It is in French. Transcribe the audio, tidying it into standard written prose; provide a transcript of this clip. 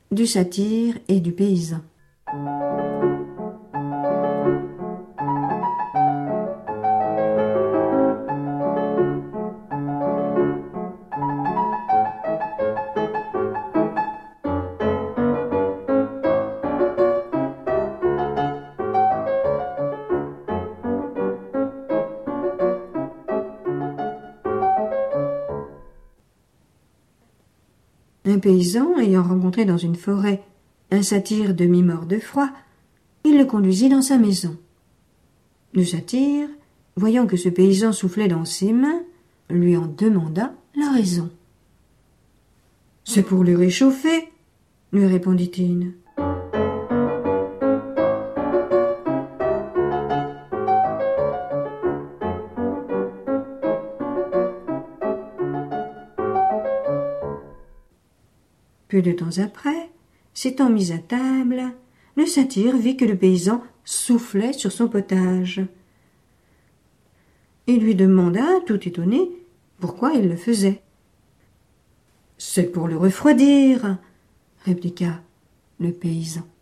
du satyre et du paysan. Un paysan, ayant rencontré dans une forêt un satyre demi-mort de froid, il le conduisit dans sa maison. Le satyre, voyant que ce paysan soufflait dans ses mains, lui en demanda la raison. « C'est pour le réchauffer, » lui répondit-il. Peu de temps après, s'étant mis à table, le satyre vit que le paysan soufflait sur son potage. Il lui demanda, tout étonné, pourquoi il le faisait. « C'est pour le refroidir, » répliqua le paysan.